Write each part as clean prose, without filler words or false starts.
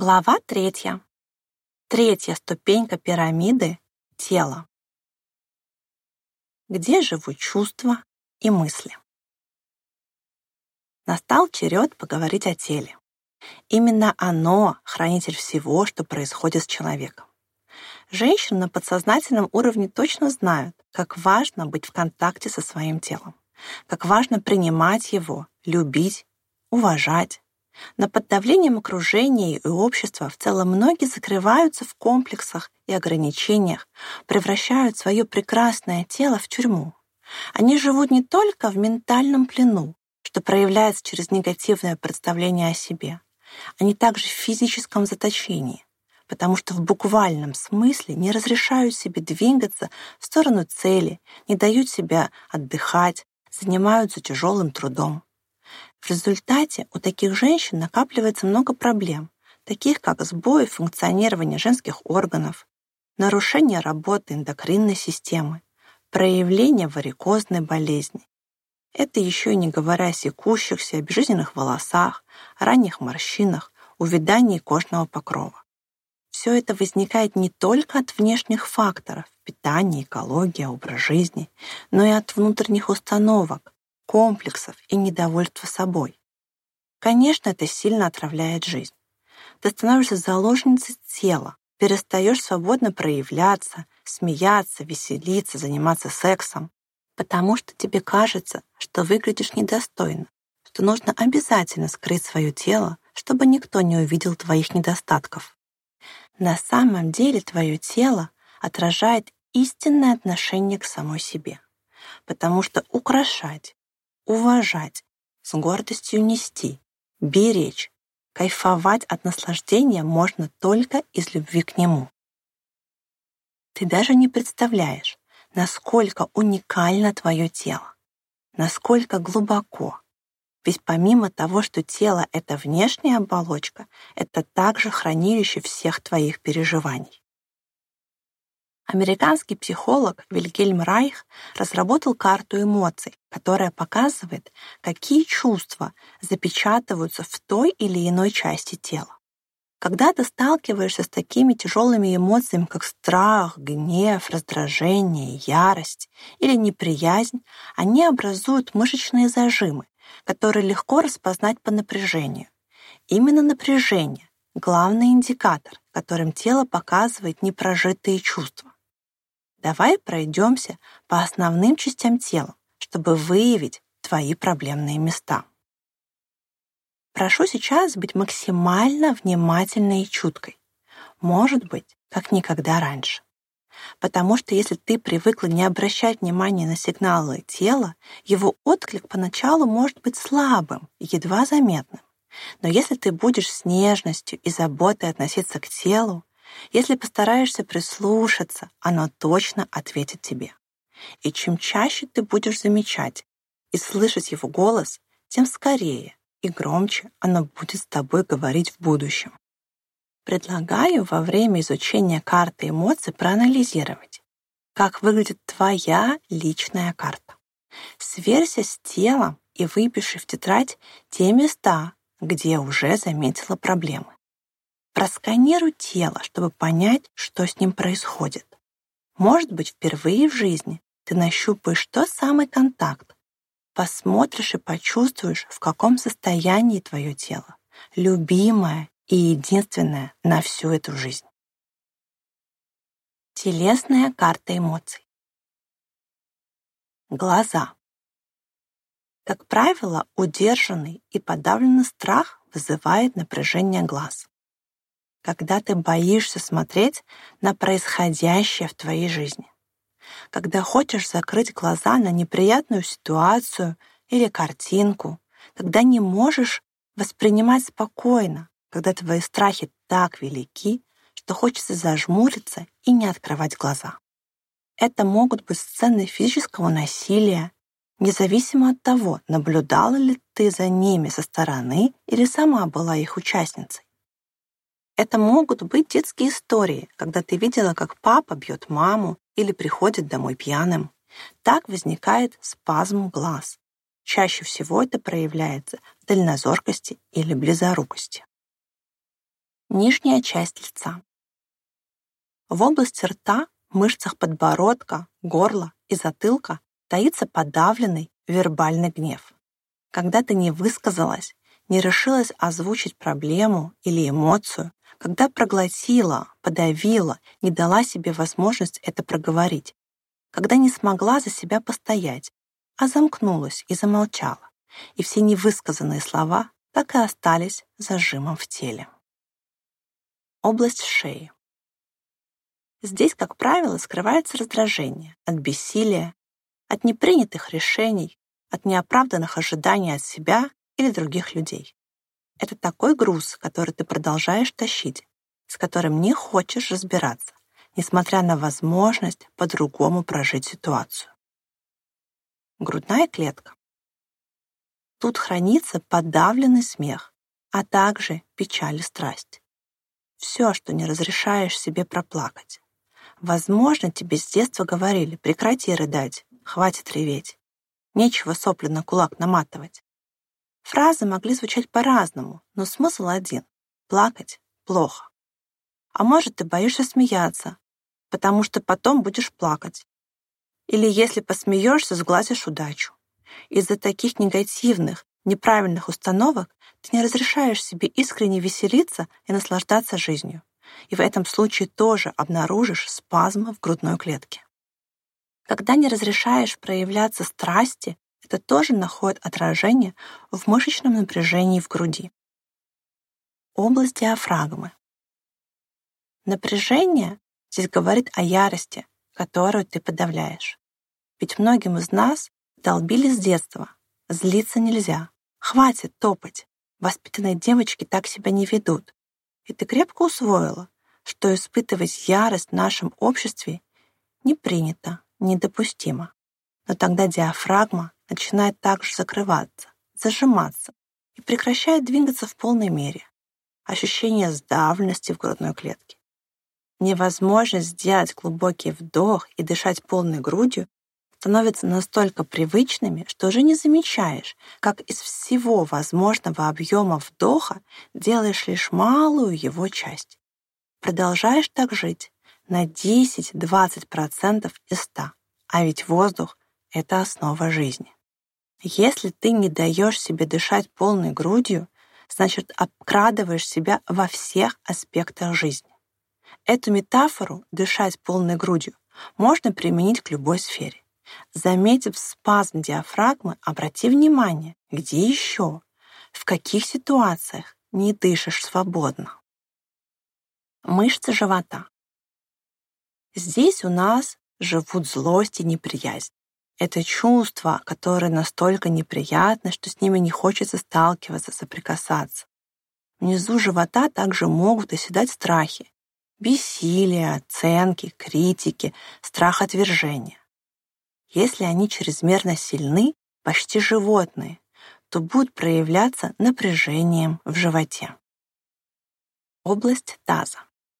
Глава 3. Третья ступенька пирамиды — тело. Где живут чувства и мысли? Настал черед поговорить о теле. Именно оно — хранитель всего, что происходит с человеком. Женщины на подсознательном уровне точно знают, как важно быть в контакте со своим телом, как важно принимать его, любить, уважать. Но под давлением окружения и общества в целом многие закрываются в комплексах и ограничениях, превращают свое прекрасное тело в тюрьму. Они живут не только в ментальном плену, что проявляется через негативное представление о себе, они также в физическом заточении, потому что в буквальном смысле не разрешают себе двигаться в сторону цели, не дают себе отдыхать, занимаются тяжелым трудом. В результате у таких женщин накапливается много проблем, таких как сбои функционирования женских органов, нарушение работы эндокринной системы, проявление варикозной болезни. Это еще и не говоря о секущихся, безжизненных волосах, ранних морщинах, увядании кожного покрова. Все это возникает не только от внешних факторов — питания, экология, образ жизни, но и от внутренних установок, комплексов и недовольства собой. Конечно, это сильно отравляет жизнь. Ты становишься заложницей тела, перестаешь свободно проявляться, смеяться, веселиться, заниматься сексом, потому что тебе кажется, что выглядишь недостойно, что нужно обязательно скрыть свое тело, чтобы никто не увидел твоих недостатков. На самом деле твое тело отражает истинное отношение к самой себе, потому что украшать, уважать, с гордостью нести, беречь, кайфовать от наслаждения можно только из любви к нему. Ты даже не представляешь, насколько уникально твое тело, насколько глубоко. Ведь помимо того, что тело — это внешняя оболочка, это также хранилище всех твоих переживаний. Американский психолог Вильгельм Райх разработал карту эмоций, которая показывает, какие чувства запечатываются в той или иной части тела. Когда ты сталкиваешься с такими тяжелыми эмоциями, как страх, гнев, раздражение, ярость или неприязнь, они образуют мышечные зажимы, которые легко распознать по напряжению. Именно напряжение — главный индикатор, которым тело показывает непрожитые чувства. Давай пройдемся по основным частям тела, чтобы выявить твои проблемные места. Прошу сейчас быть максимально внимательной и чуткой. Может быть, как никогда раньше. Потому что если ты привыкла не обращать внимания на сигналы тела, его отклик поначалу может быть слабым и едва заметным. Но если ты будешь с нежностью и заботой относиться к телу, если постараешься прислушаться, оно точно ответит тебе. И чем чаще ты будешь замечать и слышать его голос, тем скорее и громче оно будет с тобой говорить в будущем. Предлагаю во время изучения карты эмоций проанализировать, как выглядит твоя личная карта. Сверься с телом и выпиши в тетрадь те места, где уже заметила проблемы. Просканируй тело, чтобы понять, что с ним происходит. Может быть, впервые в жизни ты нащупаешь тот самый контакт, посмотришь и почувствуешь, в каком состоянии твое тело, любимое и единственное на всю эту жизнь. Телесная карта эмоций. Глаза. Как правило, удержанный и подавленный страх вызывает напряжение глаз. Когда ты боишься смотреть на происходящее в твоей жизни, когда хочешь закрыть глаза на неприятную ситуацию или картинку, когда не можешь воспринимать спокойно, когда твои страхи так велики, что хочется зажмуриться и не открывать глаза. Это могут быть сцены физического насилия, независимо от того, наблюдала ли ты за ними со стороны или сама была их участницей. Это могут быть детские истории, когда ты видела, как папа бьет маму или приходит домой пьяным. Так возникает спазм глаз. Чаще всего это проявляется в дальнозоркости или близорукости. Нижняя часть лица. В области рта, мышцах подбородка, горла и затылка таится подавленный вербальный гнев. Когда ты не высказалась, не решилась озвучить проблему или эмоцию, когда проглотила, подавила, не дала себе возможность это проговорить, когда не смогла за себя постоять, а замкнулась и замолчала, и все невысказанные слова так и остались зажимом в теле. Область шеи. Здесь, как правило, скрывается раздражение от бессилия, от непринятых решений, от неоправданных ожиданий от себя или других людей. Это такой груз, который ты продолжаешь тащить, с которым не хочешь разбираться, несмотря на возможность по-другому прожить ситуацию. Грудная клетка. Тут хранится подавленный смех, а также печаль и страсть. Все, что не разрешаешь себе проплакать. Возможно, тебе с детства говорили: прекрати рыдать, хватит реветь, нечего сопли на кулак наматывать. Фразы могли звучать по-разному, но смысл один — плакать плохо. А может, ты боишься смеяться, потому что потом будешь плакать. Или если посмеешься, сглазишь удачу. Из-за таких негативных, неправильных установок ты не разрешаешь себе искренне веселиться и наслаждаться жизнью. И в этом случае тоже обнаружишь спазмы в грудной клетке. Когда не разрешаешь проявляться страсти, это тоже находит отражение в мышечном напряжении в груди. Область диафрагмы. Напряжение здесь говорит о ярости, которую ты подавляешь. Ведь многим из нас долбили с детства: злиться нельзя, хватит топать, воспитанные девочки так себя не ведут. И ты крепко усвоила, что испытывать ярость в нашем обществе не принято, недопустимо. Но тогда диафрагма начинает также закрываться, зажиматься и прекращает двигаться в полной мере. Ощущение сдавленности в грудной клетке. Невозможность сделать глубокий вдох и дышать полной грудью становятся настолько привычными, что уже не замечаешь, как из всего возможного объема вдоха делаешь лишь малую его часть. Продолжаешь так жить на 10-20% из 100, а ведь воздух — это основа жизни. Если ты не даешь себе дышать полной грудью, значит, обкрадываешь себя во всех аспектах жизни. Эту метафору «дышать полной грудью» можно применить к любой сфере. Заметив спазм диафрагмы, обрати внимание, где еще, в каких ситуациях не дышишь свободно. Мышцы живота. Здесь у нас живут злость и неприязнь. Это чувства, которые настолько неприятны, что с ними не хочется сталкиваться, соприкасаться. Внизу живота также могут оседать страхи, бессилие, оценки, критики, страх отвержения. Если они чрезмерно сильны, почти животные, то будут проявляться напряжением в животе. Область таза.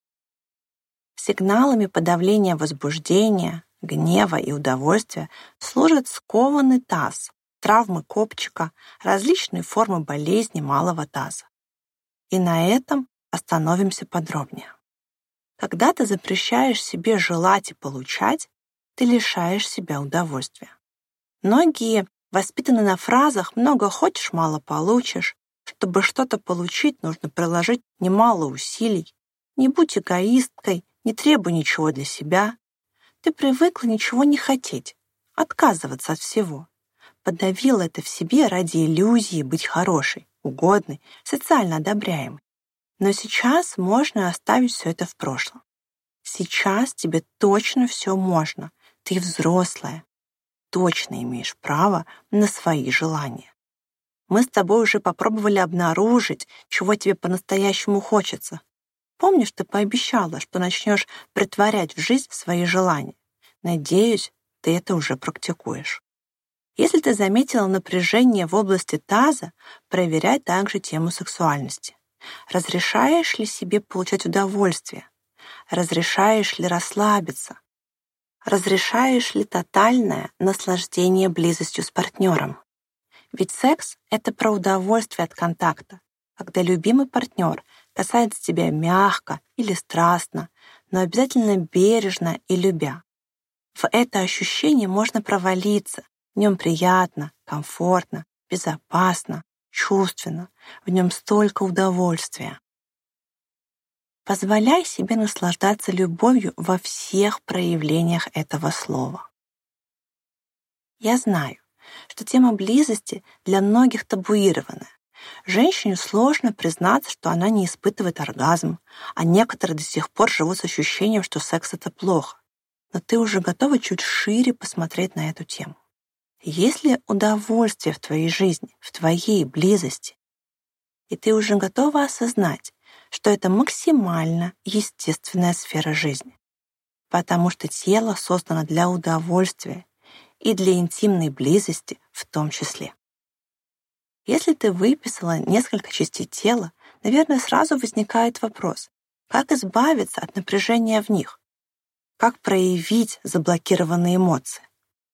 Сигналами подавления возбуждения, гнева и удовольствия служат скованный таз, травмы копчика, различные формы болезни малого таза. И на этом остановимся подробнее. Когда ты запрещаешь себе желать и получать, ты лишаешь себя удовольствия. Многие воспитаны на фразах «много хочешь, мало получишь». Чтобы что-то получить, нужно приложить немало усилий. Не будь эгоисткой, не требуй ничего для себя. Ты привыкла ничего не хотеть, отказываться от всего. Подавила это в себе ради иллюзии быть хорошей, угодной, социально одобряемой. Но сейчас можно оставить все это в прошлом. Сейчас тебе точно все можно. Ты взрослая. Точно имеешь право на свои желания. Мы с тобой уже попробовали обнаружить, чего тебе по-настоящему хочется. Помнишь, ты пообещала, что начнешь претворять в жизнь свои желания? Надеюсь, ты это уже практикуешь. Если ты заметила напряжение в области таза, проверяй также тему сексуальности. Разрешаешь ли себе получать удовольствие? Разрешаешь ли расслабиться? Разрешаешь ли тотальное наслаждение близостью с партнером? Ведь секс — это про удовольствие от контакта, когда любимый партнер касается тебя мягко или страстно, но обязательно бережно и любя. В это ощущение можно провалиться, в нем приятно, комфортно, безопасно, чувственно, в нем столько удовольствия. Позволяй себе наслаждаться любовью во всех проявлениях этого слова. Я знаю, что тема близости для многих табуированная. Женщине сложно признаться, что она не испытывает оргазм, а некоторые до сих пор живут с ощущением, что секс — это плохо. Но ты уже готова чуть шире посмотреть на эту тему. Есть ли удовольствие в твоей жизни, в твоей близости? И ты уже готова осознать, что это максимально естественная сфера жизни, потому что тело создано для удовольствия и для интимной близости в том числе. Если ты выписала несколько частей тела, наверное, сразу возникает вопрос, как избавиться от напряжения в них, как проявить заблокированные эмоции.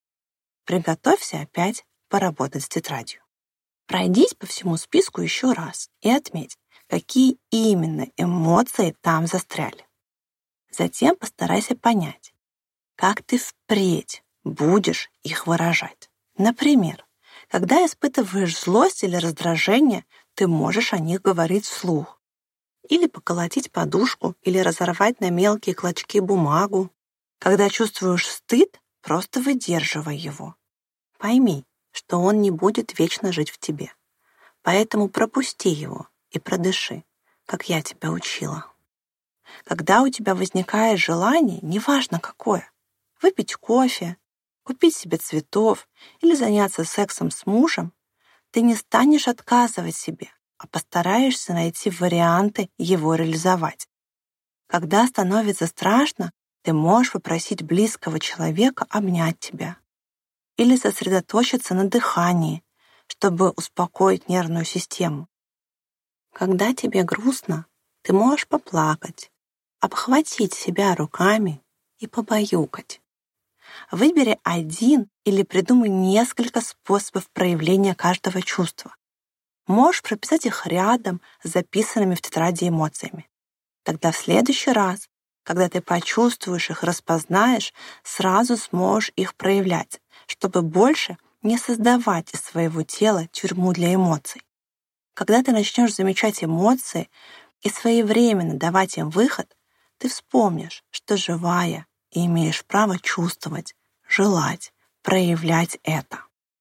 Приготовься опять поработать с тетрадью. Пройдись по всему списку еще раз и отметь, какие именно эмоции там застряли. Затем постарайся понять, как ты впредь будешь их выражать. Например, когда испытываешь злость или раздражение, ты можешь о них говорить вслух. Или поколотить подушку, или разорвать на мелкие клочки бумагу. Когда чувствуешь стыд, просто выдерживай его. Пойми, что он не будет вечно жить в тебе. Поэтому пропусти его и продыши, как я тебя учила. Когда у тебя возникает желание, неважно какое, выпить кофе, купить себе цветов или заняться сексом с мужем, ты не станешь отказывать себе, а постараешься найти варианты его реализовать. Когда становится страшно, ты можешь попросить близкого человека обнять тебя или сосредоточиться на дыхании, чтобы успокоить нервную систему. Когда тебе грустно, ты можешь поплакать, обхватить себя руками и побаюкать. Выбери один или придумай несколько способов проявления каждого чувства. Можешь прописать их рядом с записанными в тетради эмоциями. Тогда в следующий раз, когда ты почувствуешь их, распознаешь, сразу сможешь их проявлять, чтобы больше не создавать из своего тела тюрьму для эмоций. Когда ты начнешь замечать эмоции и своевременно давать им выход, ты вспомнишь, что живая и имеешь право чувствовать, желать, проявлять это.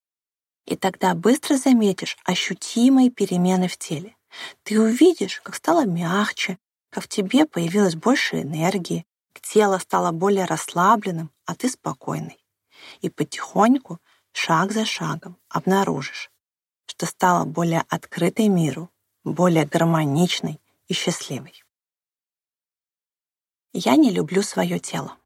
И тогда быстро заметишь ощутимые перемены в теле. Ты увидишь, как стало мягче, как в тебе появилось больше энергии, тело стало более расслабленным, а ты спокойной. И потихоньку, шаг за шагом, обнаружишь, что стала более открытой миру, более гармоничной и счастливой. Я не люблю свое тело.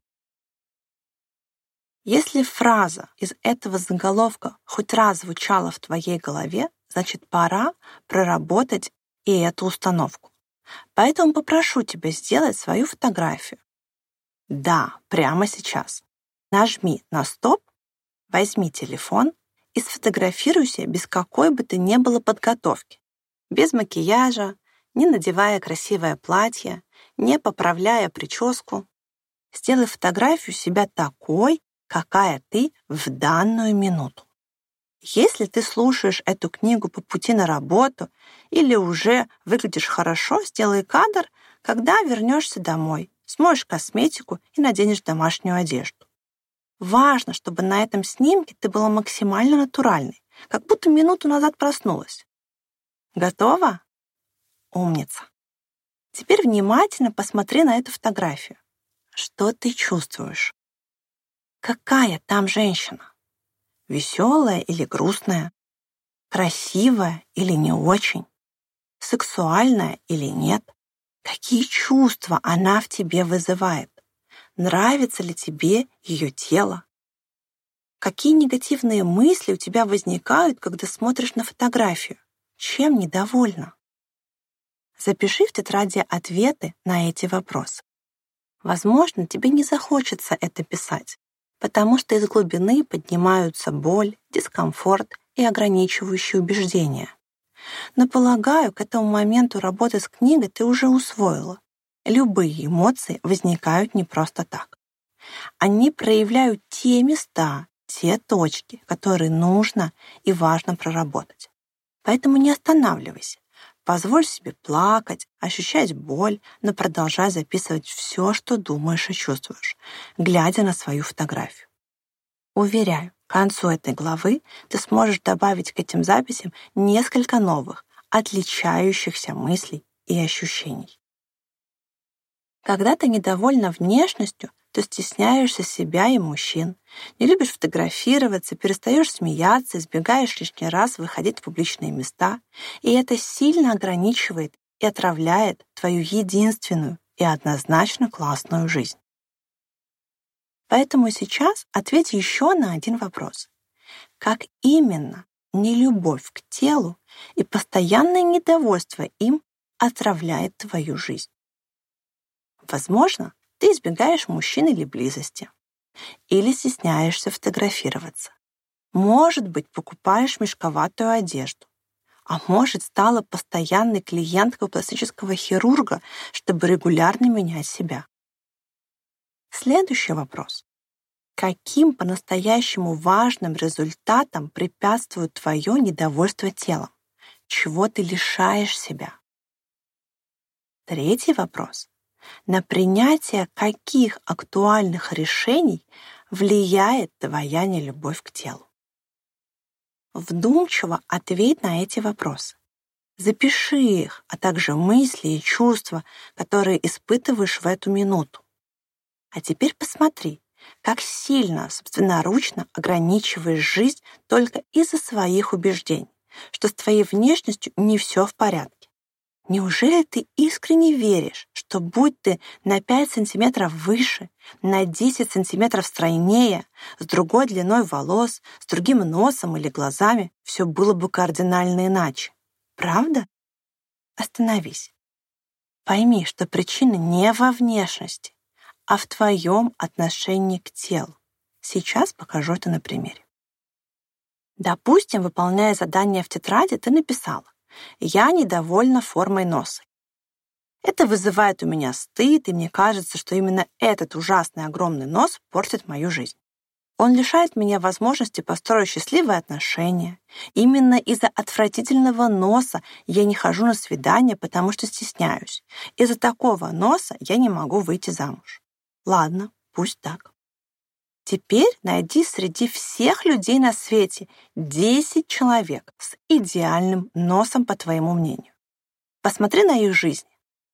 Если фраза из этого заголовка хоть раз звучала в твоей голове, значит, пора проработать и эту установку. Поэтому попрошу тебя сделать свою фотографию. Да, прямо сейчас. Нажми на стоп, возьми телефон и сфотографируйся без какой бы то ни было подготовки. Без макияжа, не надевая красивое платье, не поправляя прическу. Сделай фотографию себя такой, какая ты в данную минуту. Если ты слушаешь эту книгу по пути на работу или уже выглядишь хорошо, сделай кадр, когда вернешься домой, смоешь косметику и наденешь домашнюю одежду. Важно, чтобы на этом снимке ты была максимально натуральной, как будто минуту назад проснулась. Готова? Умница. Теперь внимательно посмотри на эту фотографию. Что ты чувствуешь? Какая там женщина? Веселая или грустная? Красивая или не очень? Сексуальная или нет? Какие чувства она в тебе вызывает? Нравится ли тебе ее тело? Какие негативные мысли у тебя возникают, когда смотришь на фотографию? Чем недовольна? Запиши в тетради ответы на эти вопросы. Возможно, тебе не захочется это писать, потому что из глубины поднимаются боль, дискомфорт и ограничивающие убеждения. Но, полагаю, к этому моменту работы с книгой ты уже усвоила. Любые эмоции возникают не просто так. Они проявляют те места, те точки, которые нужно и важно проработать. Поэтому не останавливайся. Позволь себе плакать, ощущать боль, но продолжай записывать все, что думаешь и чувствуешь, глядя на свою фотографию. Уверяю, к концу этой главы ты сможешь добавить к этим записям несколько новых, отличающихся мыслей и ощущений. Когда ты недовольна внешностью, то стесняешься себя и мужчин, не любишь фотографироваться, перестаешь смеяться, избегаешь лишний раз выходить в публичные места, и это сильно ограничивает и отравляет твою единственную и однозначно классную жизнь. Поэтому сейчас ответь еще на один вопрос. Как именно нелюбовь к телу и постоянное недовольство им отравляет твою жизнь? Возможно, ты избегаешь мужчин или близости, или стесняешься фотографироваться. Может быть, покупаешь мешковатую одежду, а может, стала постоянной клиенткой у пластического хирурга, чтобы регулярно менять себя. Следующий вопрос. Каким по-настоящему важным результатам препятствует твое недовольство телом? Чего ты лишаешь себя? Третий вопрос. На принятие каких актуальных решений влияет твоя нелюбовь к телу? Вдумчиво ответь на эти вопросы. Запиши их, а также мысли и чувства, которые испытываешь в эту минуту. А теперь посмотри, как сильно собственноручно ограничиваешь жизнь только из-за своих убеждений, что с твоей внешностью не все в порядке. Неужели ты искренне веришь, что будь ты на 5 сантиметров выше, на 10 сантиметров стройнее, с другой длиной волос, с другим носом или глазами, все было бы кардинально иначе? Правда? Остановись. Пойми, что причина не во внешности, а в твоем отношении к телу. Сейчас покажу это на примере. Допустим, выполняя задание в тетради, ты написала: «Я недовольна формой носа». Это вызывает у меня стыд, и мне кажется, что именно этот ужасный огромный нос портит мою жизнь. Он лишает меня возможности построить счастливые отношения. Именно из-за отвратительного носа я не хожу на свидания, потому что стесняюсь. Из-за такого носа я не могу выйти замуж. Ладно, пусть так. Теперь найди среди всех людей на свете 10 человек с идеальным носом, по твоему мнению. Посмотри на их жизни.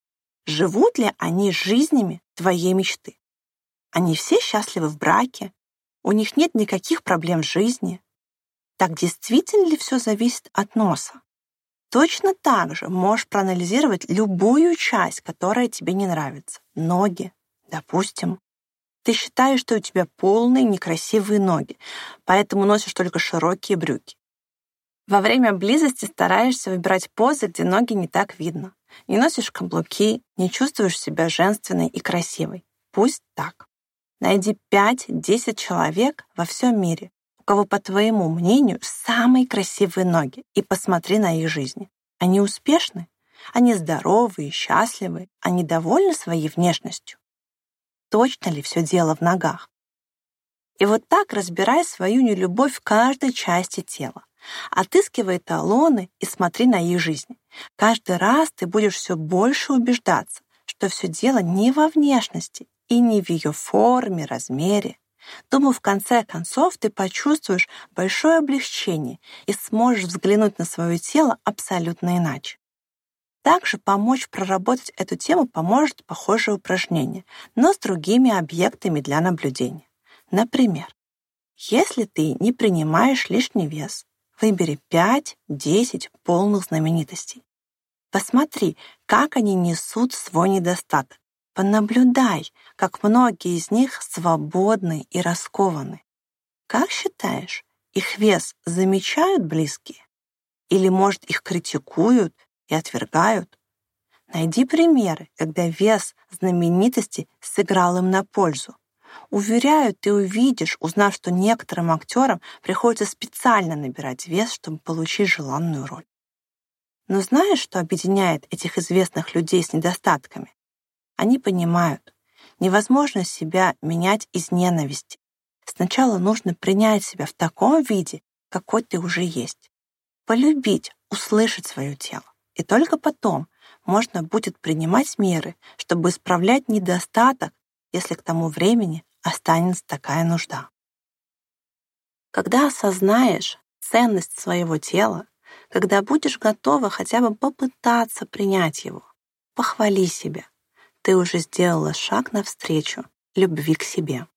Живут ли они жизнями твоей мечты? Они все счастливы в браке? У них нет никаких проблем в жизни? Так действительно ли все зависит от носа? Точно так же можешь проанализировать любую часть, которая тебе не нравится. Ноги, допустим. Ты считаешь, что у тебя полные некрасивые ноги, поэтому носишь только широкие брюки. Во время близости стараешься выбирать позы, где ноги не так видно. Не носишь каблуки, не чувствуешь себя женственной и красивой. Пусть так. Найди 5-10 человек во всем мире, у кого, по твоему мнению, самые красивые ноги, и посмотри на их жизни. Они успешны? Они здоровы и счастливы? Они довольны своей внешностью? Точно ли все дело в ногах? И вот так разбирай свою нелюбовь в каждой части тела. Отыскивай эталоны и смотри на их жизни. Каждый раз ты будешь все больше убеждаться, что все дело не во внешности и не в ее форме, размере. Думаю, в конце концов ты почувствуешь большое облегчение и сможешь взглянуть на свое тело абсолютно иначе. Также помочь проработать эту тему поможет похожее упражнение, но с другими объектами для наблюдения. Например, если ты не принимаешь лишний вес, выбери 5-10 полных знаменитостей. Посмотри, как они несут свой недостаток. Понаблюдай, как многие из них свободны и раскованы. Как считаешь, их вес замечают близкие? Или, может, их критикуют и отвергают? Найди примеры, когда вес знаменитости сыграл им на пользу. Уверяю, ты увидишь, узнав, что некоторым актерам приходится специально набирать вес, чтобы получить желанную роль. Но знаешь, что объединяет этих известных людей с недостатками? Они понимают, невозможно себя менять из ненависти. Сначала нужно принять себя в таком виде, какой ты уже есть. Полюбить, услышать свое тело. И только потом можно будет принимать меры, чтобы исправлять недостаток, если к тому времени останется такая нужда. Когда осознаешь ценность своего тела, когда будешь готова хотя бы попытаться принять его, похвали себя. Ты уже сделала шаг навстречу любви к себе.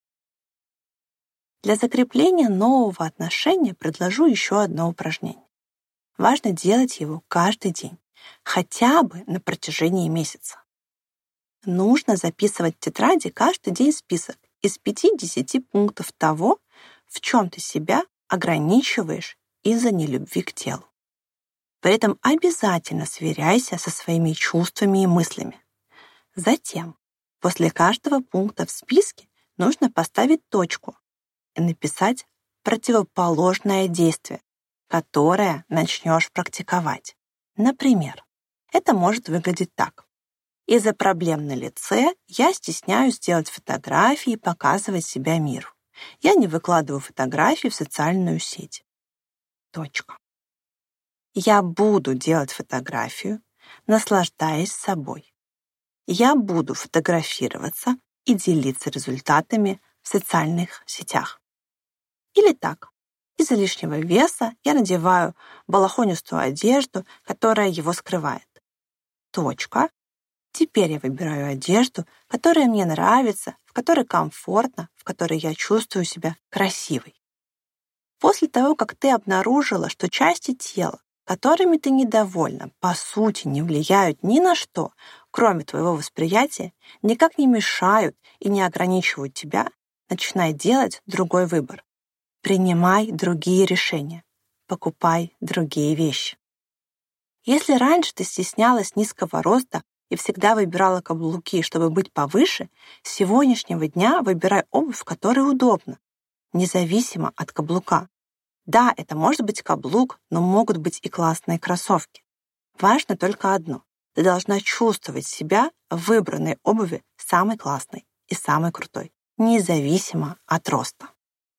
Для закрепления нового отношения предложу еще одно упражнение. Важно делать его каждый день, хотя бы на протяжении месяца. Нужно записывать в тетради каждый день список из 5-10 пунктов того, в чем ты себя ограничиваешь из-за нелюбви к телу. При этом обязательно сверяйся со своими чувствами и мыслями. Затем, после каждого пункта в списке нужно поставить точку и написать противоположное действие, которое начнешь практиковать. Например, это может выглядеть так. Из-за проблем на лице я стесняюсь делать фотографии и показывать себя миру. Я не выкладываю фотографии в социальную сеть. Точка. Я буду делать фотографию, наслаждаясь собой. Я буду фотографироваться и делиться результатами в социальных сетях. Или так. Из-за лишнего веса я надеваю балахонистую одежду, которая его скрывает. Точка. Теперь я выбираю одежду, которая мне нравится, в которой комфортно, в которой я чувствую себя красивой. После того, как ты обнаружила, что части тела, которыми ты недовольна, по сути не влияют ни на что, кроме твоего восприятия, никак не мешают и не ограничивают тебя, начинай делать другой выбор. Принимай другие решения. Покупай другие вещи. Если раньше ты стеснялась низкого роста и всегда выбирала каблуки, чтобы быть повыше, с сегодняшнего дня выбирай обувь, которая удобна, независимо от каблука. Да, это может быть каблук, но могут быть и классные кроссовки. Важно только одно. Ты должна чувствовать себя в выбранной обуви самой классной и самой крутой, независимо от роста.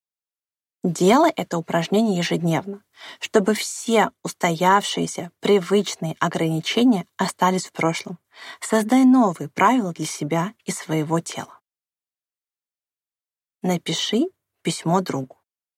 Делай это упражнение ежедневно, чтобы все устоявшиеся, привычные ограничения остались в прошлом. Создай новые правила для себя и своего тела. Напиши письмо другу.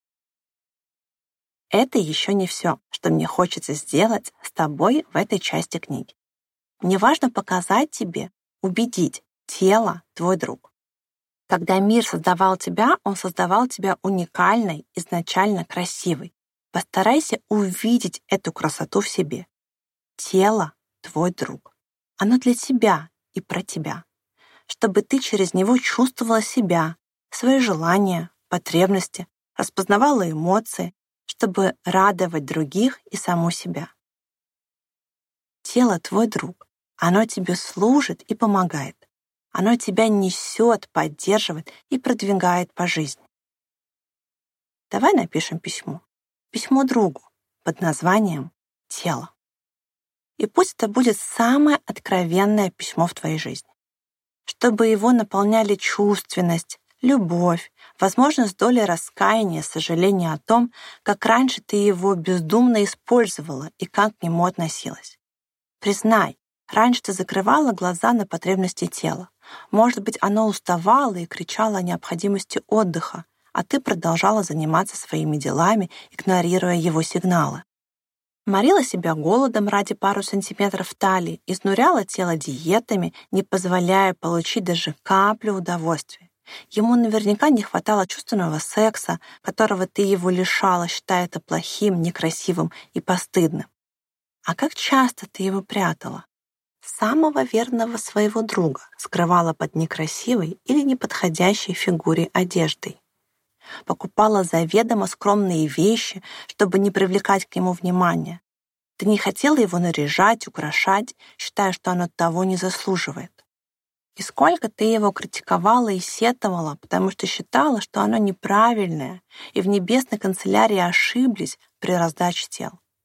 Это еще не все, что мне хочется сделать с тобой в этой части книги. Мне важно показать тебе, убедить, тело — твой друг. Когда мир создавал тебя, он создавал тебя уникальной, изначально красивой. Постарайся увидеть эту красоту в себе. Тело — твой друг. Оно для тебя и про тебя. Чтобы ты через него чувствовала себя, свои желания, потребности, распознавала эмоции, чтобы радовать других и саму себя. Тело — твой друг. Оно тебе служит и помогает. Оно тебя несет, поддерживает и продвигает по жизни. Давай напишем письмо. Письмо другу под названием «Тело». И пусть это будет самое откровенное письмо в твоей жизни. Чтобы его наполняли чувственность, любовь, возможно, с долей раскаяния, сожаления о том, как раньше ты его бездумно использовала и как к нему относилась. Признай, раньше ты закрывала глаза на потребности тела. Может быть, оно уставало и кричало о необходимости отдыха, а ты продолжала заниматься своими делами, игнорируя его сигналы. Морила себя голодом ради пару сантиметров талии, изнуряла тело диетами, не позволяя получить даже каплю удовольствия. Ему наверняка не хватало чувственного секса, которого ты его лишала, считая это плохим, некрасивым и постыдным. А как часто ты его прятала? Самого верного своего друга скрывала под некрасивой или неподходящей фигуре одеждой. Покупала заведомо скромные вещи, чтобы не привлекать к нему внимания. Ты не хотела его наряжать, украшать, считая, что оно того не заслуживает. И сколько ты его критиковала и сетовала, потому что считала, что оно неправильное, и в небесной канцелярии ошиблись при раздаче тел.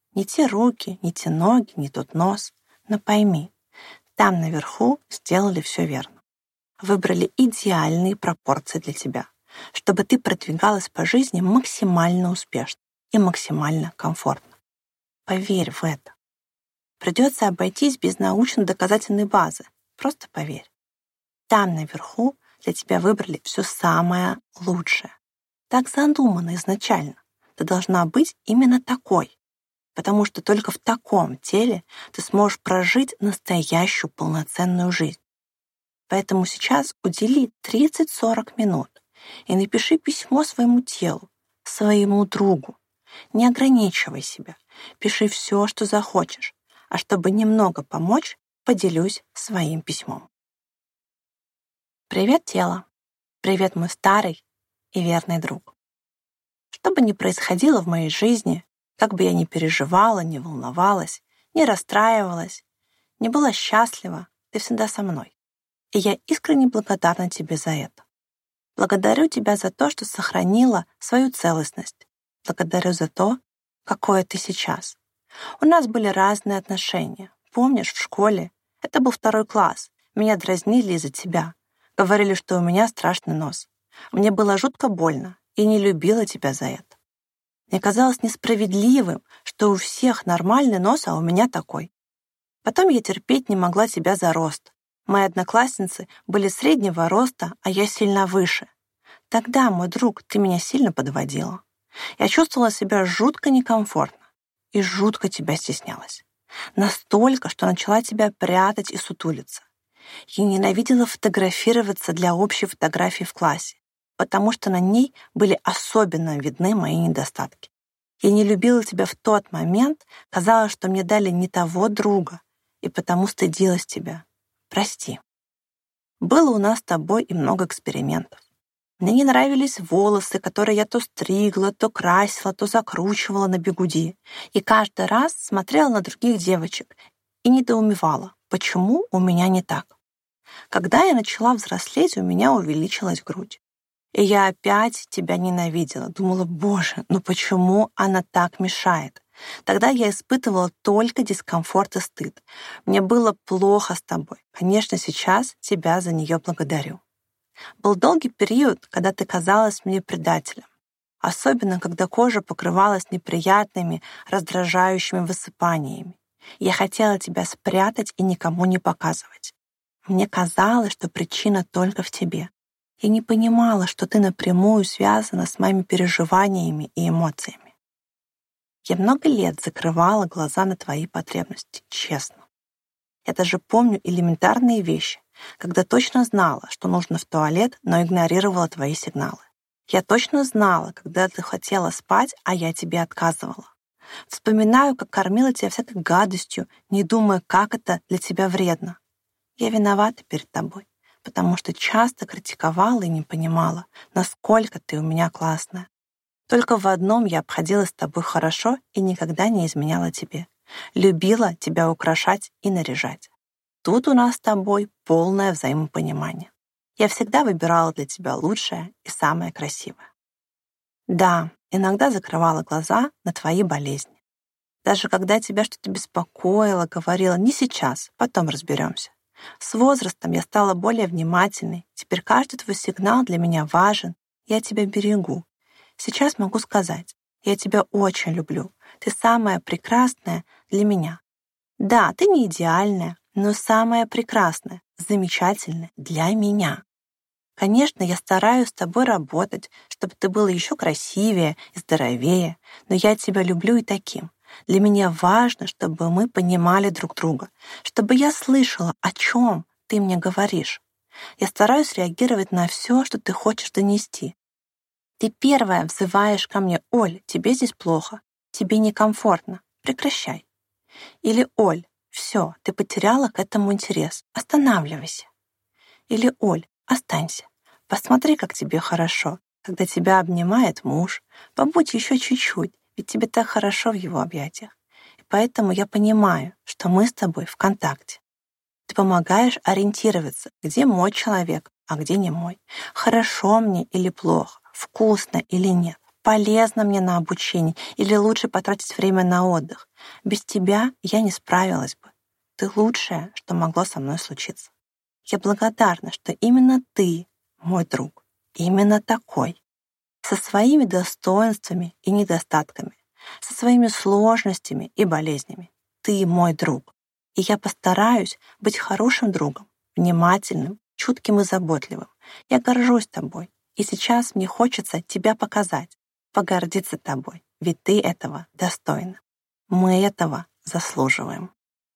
Не те руки, не те ноги, не тот нос. Но пойми, там наверху сделали все верно. Выбрали идеальные пропорции для тебя, чтобы ты продвигалась по жизни максимально успешно и максимально комфортно. Поверь в это. Придется обойтись без научно-доказательной базы. Просто поверь. Там наверху для тебя выбрали все самое лучшее. Так задумано изначально. Ты должна быть именно такой, потому что только в таком теле ты сможешь прожить настоящую полноценную жизнь. Поэтому сейчас удели 30-40 минут и напиши письмо своему телу, своему другу. Не ограничивай себя, пиши все, что захочешь, а чтобы немного помочь, поделюсь своим письмом. Привет, тело! Привет, мой старый и верный друг. Что бы ни происходило в моей жизни, как бы я ни переживала, не волновалась, не расстраивалась, не была счастлива, ты всегда со мной. И я искренне благодарна тебе за это. Благодарю тебя за то, что сохранила свою целостность. Благодарю за то, какое ты сейчас. У нас были разные отношения. Помнишь, в школе? Это был 2 класс. Меня дразнили из-за тебя. Говорили, что у меня страшный нос. Мне было жутко больно, и не любила тебя за это. Мне казалось несправедливым, что у всех нормальный нос, а у меня такой. Потом я терпеть не могла тебя за рост. Мои одноклассницы были среднего роста, а я сильно выше. Тогда, мой друг, ты меня сильно подводила. Я чувствовала себя жутко некомфортно и жутко тебя стеснялась. Настолько, что начала тебя прятать и сутулиться. Я ненавидела фотографироваться для общей фотографии в классе, потому что на ней были особенно видны мои недостатки. Я не любила тебя в тот момент, казалось, что мне дали не того друга, и потому стыдилась тебя. Прости. Было у нас с тобой и много экспериментов. Мне не нравились волосы, которые я то стригла, то красила, то закручивала на бигуди. И каждый раз смотрела на других девочек и недоумевала, почему у меня не так. Когда я начала взрослеть, у меня увеличилась грудь. И я опять тебя ненавидела. Думала, боже, ну почему она так мешает? Тогда я испытывала только дискомфорт и стыд. Мне было плохо с тобой. Конечно, сейчас тебя за нее благодарю. Был долгий период, когда ты казалась мне предателем. Особенно, когда кожа покрывалась неприятными, раздражающими высыпаниями. Я хотела тебя спрятать и никому не показывать. Мне казалось, что причина только в тебе. Я не понимала, что ты напрямую связана с моими переживаниями и эмоциями. Я много лет закрывала глаза на твои потребности, честно. Я даже помню элементарные вещи, когда точно знала, что нужно в туалет, но игнорировала твои сигналы. Я точно знала, когда ты хотела спать, а я тебе отказывала. Вспоминаю, как кормила тебя всякой гадостью, не думая, как это для тебя вредно. Я виновата перед тобой, потому что часто критиковала и не понимала, насколько ты у меня классная. Только в одном я обходилась с тобой хорошо и никогда не изменяла тебе. Любила тебя украшать и наряжать. Тут у нас с тобой полное взаимопонимание. Я всегда выбирала для тебя лучшее и самое красивое. Да, иногда закрывала глаза на твои болезни. Даже когда тебя что-то беспокоило, говорила «не сейчас, потом разберемся». С возрастом я стала более внимательной. Теперь каждый твой сигнал для меня важен. Я тебя берегу. Сейчас могу сказать, я тебя очень люблю. Ты самая прекрасная для меня. Да, ты не идеальная, но самая прекрасная, замечательная для меня. Конечно, я стараюсь с тобой работать, чтобы ты была еще красивее и здоровее, но я тебя люблю и таким. Для меня важно, чтобы мы понимали друг друга, чтобы я слышала, о чем ты мне говоришь. Я стараюсь реагировать на все, что ты хочешь донести. Ты первая взываешь ко мне: «Оль, тебе здесь плохо, тебе некомфортно, прекращай». Или: «Оль, все, ты потеряла к этому интерес, останавливайся». Или: «Оль, останься, посмотри, как тебе хорошо, когда тебя обнимает муж, побудь еще чуть-чуть, ведь тебе так хорошо в его объятиях. И поэтому я понимаю, что мы с тобой в контакте. Ты помогаешь ориентироваться, где мой человек, а где не мой. Хорошо мне или плохо, вкусно или нет. полезна мне на обучение или лучше потратить время на отдых. Без тебя я не справилась бы. Ты лучшее, что могло со мной случиться. Я благодарна, что именно ты мой друг, именно такой, со своими достоинствами и недостатками, со своими сложностями и болезнями. Ты мой друг, и я постараюсь быть хорошим другом, внимательным, чутким и заботливым. Я горжусь тобой, и сейчас мне хочется тебя показать, погордиться тобой, ведь ты этого достойна. Мы этого заслуживаем.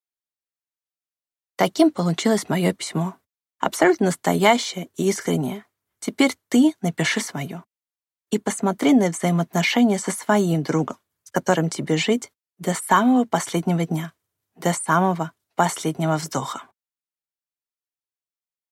Таким получилось мое письмо. Абсолютно настоящее и искреннее. Теперь ты напиши свое. И посмотри на взаимоотношения со своим другом, с которым тебе жить до самого последнего дня, до самого последнего вздоха.